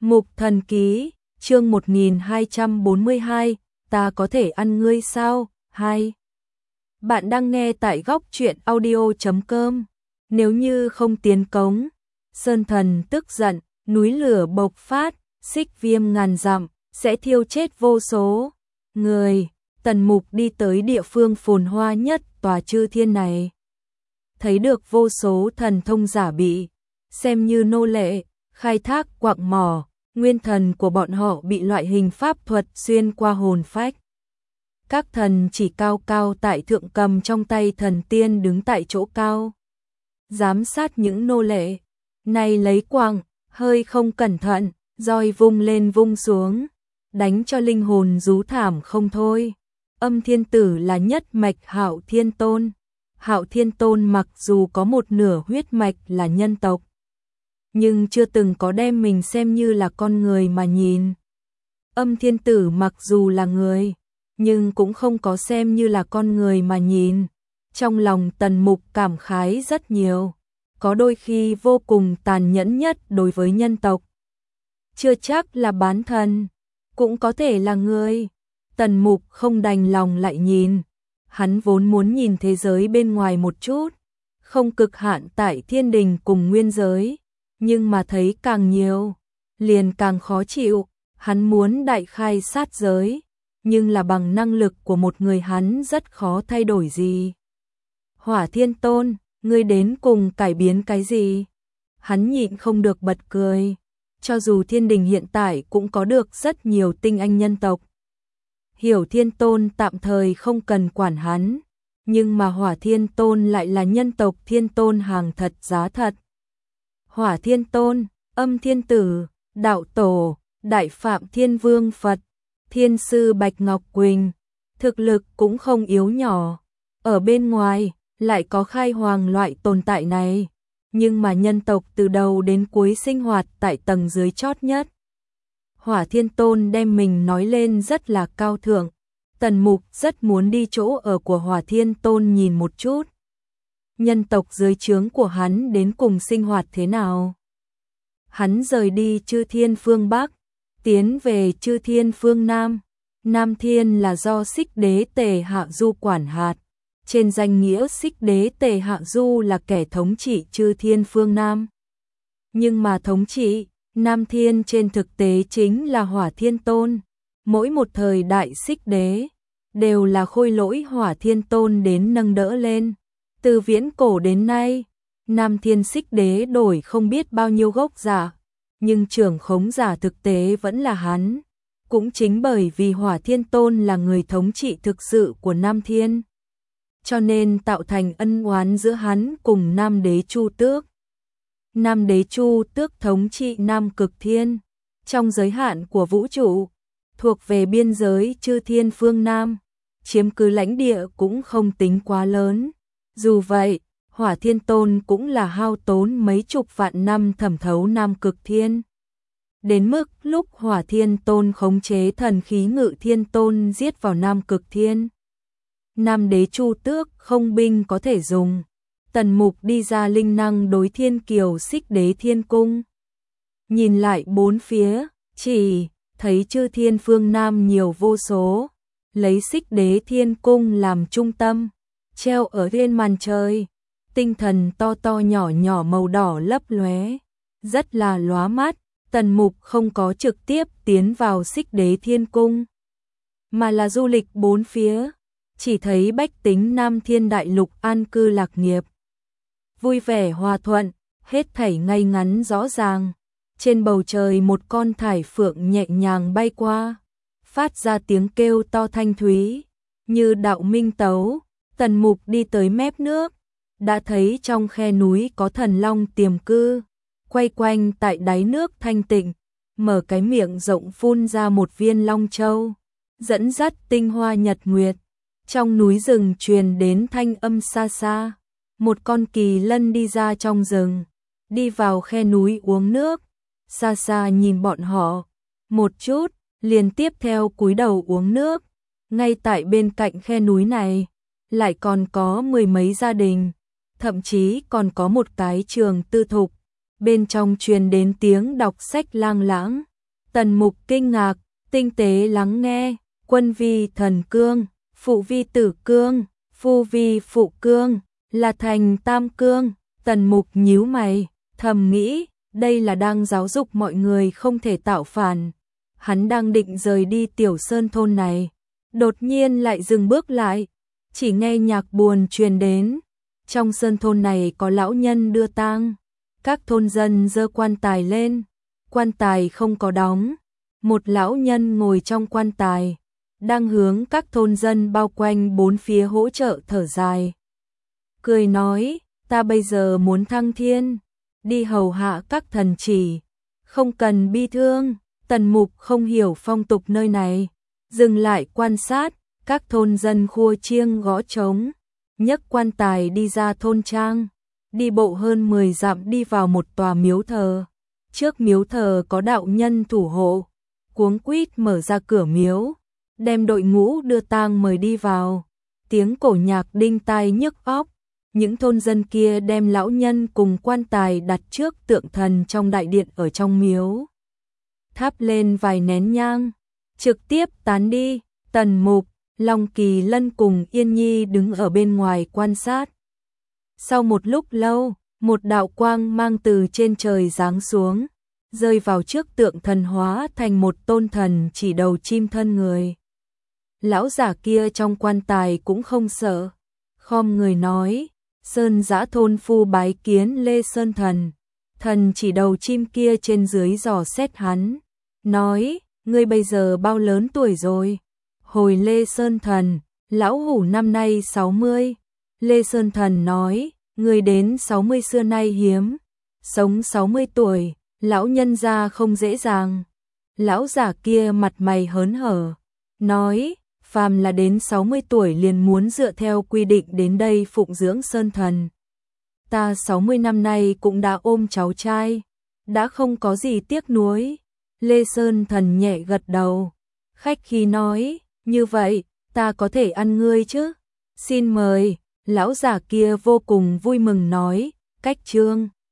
Mục Thần Ký, chương 1242, ta có thể ăn ngươi sao? 2. Bạn đang nghe tại góc truyện audio.com. Nếu như không tiến cống, Sơn Thần tức giận, núi lửa bộc phát, xích viêm ngàn dặm, sẽ thiêu chết vô số người. Tần Mục đi tới địa phương phồn hoa nhất tòa chư thiên này. Thấy được vô số thần thông giả bị xem như nô lệ, khai thác quặng mỏ, nguyên thần của bọn họ bị loại hình pháp thuật xuyên qua hồn phách. Các thần chỉ cao cao tại thượng cầm trong tay thần tiên đứng tại chỗ cao, giám sát những nô lệ. Này lấy quặng, hơi không cẩn thận, roi vung lên vung xuống, đánh cho linh hồn rú thảm không thôi. Âm Thiên Tử là nhất mạch Hạo Thiên Tôn. Hạo Thiên Tôn mặc dù có một nửa huyết mạch là nhân tộc, nhưng chưa từng có đem mình xem như là con người mà nhìn. Âm Thiên Tử mặc dù là người, nhưng cũng không có xem như là con người mà nhìn. Trong lòng Tần Mục cảm khái rất nhiều, có đôi khi vô cùng tàn nhẫn nhất đối với nhân tộc. Chưa chắc là bán thần, cũng có thể là người. Tần Mục không đành lòng lại nhìn. Hắn vốn muốn nhìn thế giới bên ngoài một chút, không cực hạn tại thiên đình cùng nguyên giới, nhưng mà thấy càng nhiều, liền càng khó chịu. Hắn muốn đại khai sát giới, nhưng là bằng năng lực của một người hắn rất khó thay đổi gì. Hỏa Thiên Tôn, ngươi đến cùng cải biến cái gì? Hắn nhịn không được bật cười. Cho dù thiên đình hiện tại cũng có được rất nhiều tinh anh nhân tộc, Hiểu Thiên Tôn tạm thời không cần quản hắn, nhưng mà Hỏa Thiên Tôn lại là nhân tộc Thiên Tôn hàng thật giá thật. Hỏa Thiên Tôn, Âm Thiên Tử, Đạo Tổ, Đại Phạm Thiên Vương Phật, Thiên Sư Bạch Ngọc Quỳnh, thực lực cũng không yếu nhỏ. Ở bên ngoài, lại có khai hoàng loại tồn tại này, nhưng mà nhân tộc từ đầu đến cuối sinh hoạt tại tầng dưới chót nhất. Hỏa Thiên Tôn đem mình nói lên rất là cao thượng. Tần Mục rất muốn đi chỗ ở của Hỏa Thiên Tôn nhìn một chút. Nhân tộc dưới trướng của hắn đến cùng sinh hoạt thế nào? Hắn rời đi chư thiên phương Bắc, tiến về chư thiên phương Nam. Nam Thiên là do Xích Đế Tề Hạ Du quản hạt. Trên danh nghĩa Xích Đế Tề Hạ Du là kẻ thống trị chư thiên phương Nam. Nhưng mà thống trị Nam Thiên trên thực tế chính là Hỏa Thiên Tôn. Mỗi một thời đại Xích Đế đều là khôi lỗi Hỏa Thiên Tôn đến nâng đỡ lên. Từ viễn cổ đến nay, Nam Thiên Xích Đế đổi không biết bao nhiêu gốc giả, nhưng trưởng khống giả thực tế vẫn là hắn. Cũng chính bởi vì Hỏa Thiên Tôn là người thống trị thực sự của Nam Thiên, cho nên tạo thành ân oán giữa hắn cùng Nam Đế Chu Tước. Nam Đế Chu Tước thống trị Nam Cực Thiên, trong giới hạn của vũ trụ, thuộc về biên giới chư thiên phương Nam, chiếm cứ lãnh địa cũng không tính quá lớn. Dù vậy, Hỏa Thiên Tôn cũng là hao tốn mấy chục vạn năm thẩm thấu Nam Cực Thiên. Đến mức lúc Hỏa Thiên Tôn khống chế thần khí Ngự Thiên Tôn giết vào Nam Cực Thiên, Nam Đế Chu Tước không binh có thể dùng. Tần Mục đi ra linh năng đối thiên kiều Xích Đế Thiên Cung. Nhìn lại bốn phía, chỉ thấy chư thiên phương Nam nhiều vô số, lấy Xích Đế Thiên Cung làm trung tâm, treo ở trên màn trời. Tinh thần to to nhỏ nhỏ màu đỏ lấp lóe, rất là lóa mắt. Tần Mục không có trực tiếp tiến vào Xích Đế Thiên Cung, mà là du lịch bốn phía, chỉ thấy bách tính Nam Thiên Đại Lục an cư lạc nghiệp, vui vẻ hòa thuận, hết thảy ngay ngắn rõ ràng. Trên bầu trời một con thải phượng nhẹ nhàng bay qua, phát ra tiếng kêu to thanh thúy, như đạo minh tấu. Tần Mục đi tới mép nước, đã thấy trong khe núi có thần long tiềm cư, quay quanh tại đáy nước thanh tịnh, mở cái miệng rộng phun ra một viên long châu, dẫn dắt tinh hoa nhật nguyệt. Trong núi rừng truyền đến thanh âm xa xa, một con kỳ lân đi ra trong rừng, đi vào khe núi uống nước, xa xa nhìn bọn họ một chút, liền tiếp theo cúi đầu uống nước. Ngay tại bên cạnh khe núi này, lại còn có mười mấy gia đình, thậm chí còn có một cái trường tư thục, bên trong truyền đến tiếng đọc sách lang lãng. Tần Mục kinh ngạc, tinh tế lắng nghe, quân vi thần cương, phụ vi tử cương, phu vi phụ cương, là thành tam cương. Tần Mục nhíu mày, thầm nghĩ, đây là đang giáo dục mọi người không thể tạo phản. Hắn đang định rời đi Tiểu Sơn thôn này, đột nhiên lại dừng bước lại, chỉ nghe nhạc buồn truyền đến. Trong sơn thôn này có lão nhân đưa tang, các thôn dân giơ quan tài lên, quan tài không có đóng, một lão nhân ngồi trong quan tài, đang hướng các thôn dân bao quanh bốn phía hỗ trợ thở dài. Cười nói, ta bây giờ muốn thăng thiên, đi hầu hạ các thần chỉ, không cần bi thương. Tần Mục không hiểu phong tục nơi này, dừng lại quan sát, các thôn dân khua chiêng gõ trống, nhấc quan tài đi ra thôn trang, đi bộ hơn 10 dặm đi vào một tòa miếu thờ. Trước miếu thờ có đạo nhân thủ hộ, cuống quýt mở ra cửa miếu, đem đội ngũ đưa tang mời đi vào. Tiếng cổ nhạc đinh tai nhức óc, những thôn dân kia đem lão nhân cùng quan tài đặt trước tượng thần trong đại điện ở trong miếu, thắp lên vài nén nhang, trực tiếp tán đi. Tần Mục, Long Kỳ Lân cùng Yên Nhi đứng ở bên ngoài quan sát. Sau một lúc lâu, một đạo quang mang từ trên trời giáng xuống, rơi vào trước tượng thần hóa thành một tôn thần chỉ đầu chim thân người. Lão giả kia trong quan tài cũng không sợ, khom người nói, Sơn Giã thôn phu bái kiến Lê Sơn thần. Thần chỉ đầu chim kia trên dưới dò xét hắn, nói, ngươi bây giờ bao lớn tuổi rồi? Hồi Lê Sơn thần, lão hủ năm nay 60. Lê Sơn thần nói, ngươi đến 60 xưa nay hiếm, sống 60 tuổi, lão nhân gia không dễ dàng. Lão giả kia mặt mày hớn hở, nói, phàm là đến 60 tuổi liền muốn dựa theo quy định đến đây phụng dưỡng Sơn thần. Ta 60 năm nay cũng đã ôm cháu trai, đã không có gì tiếc nuối. Lê Sơn thần nhẹ gật đầu, khách khí nói, như vậy, ta có thể ăn ngươi chứ? Xin mời. Lão giả kia vô cùng vui mừng nói, cách trương.